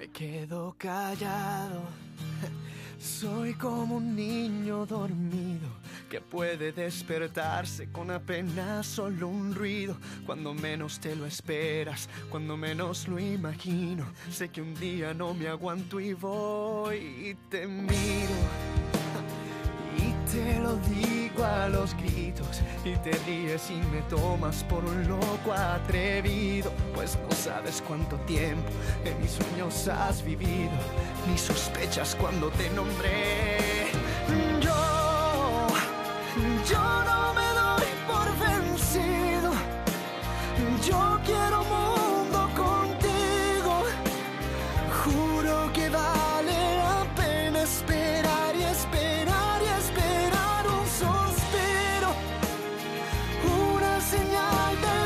Me quedo callado. Soy como un niño dormido que puede despertarse con apenas solo un ruido. Cuando menos te lo esperas, cuando menos lo imagino. Sé que un día no me aguanto y voy y te miro. Y te lo digo a los gritos y te ríes y me tomas por un loco atrevido. Pues no sabes cuánto tiempo en mis sueños has vivido, ni sospechas cuando te nombré. Yo no me doy por vencido. Yo quiero mundo contigo. Juro que vale la pena esperar y esperar y esperar un suspiro, una señal del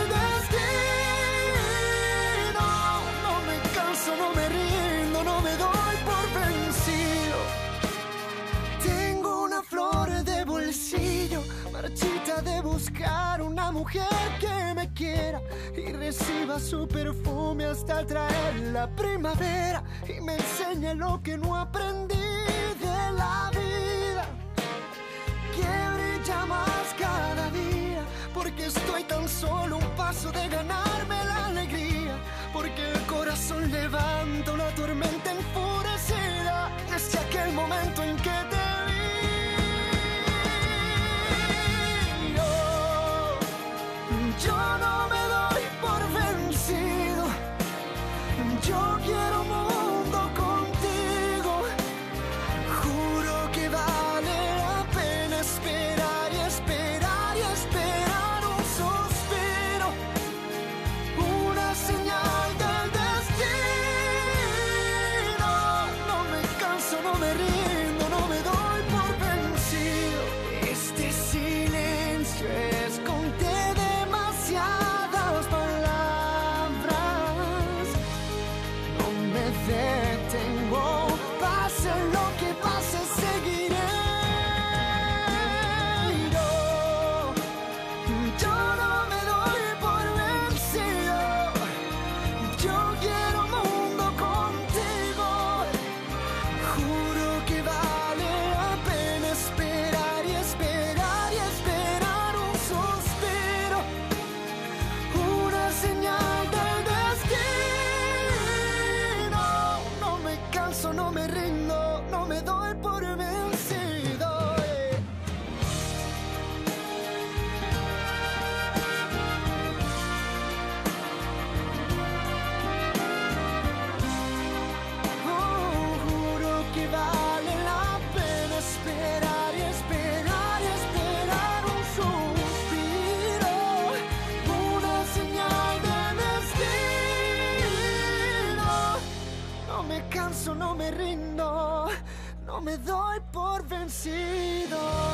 destino. No me canso, no me rindo, no me doy por vencido. Tengo una flor de bolsillo, marchita de buscar una mujer que me quiera y reciba su perfume hasta traer la primavera y me enseñe lo que no aprendí de la vida, que brilla más cada día, porque estoy tan solo un paso de ganarme la alegría, porque el corazón levanta una tormenta enfurecida desde aquel momento en que te vi. Yo no me doy por vencido. Yo quiero mundo contigo. Juro que vale la pena esperar y esperar y esperar un suspiro, una señal del destino. No me canso, no me rindo, no me doy por vencido. Este silencio esconde demasiadas palabras. No me detengo, pase lo que pase, seguiré. Yo no me doy por vencido. Yo quiero mundo contigo. Juro que vale la pena esperar y esperar y esperar un suspiro, una señal del destino. No me canso, no me rindo, no me doy por vencido. Juro que vale la pena esperar y esperar y esperar un suspiro, una señal de destino. No me canso, no me rindo, no me doy por vencido.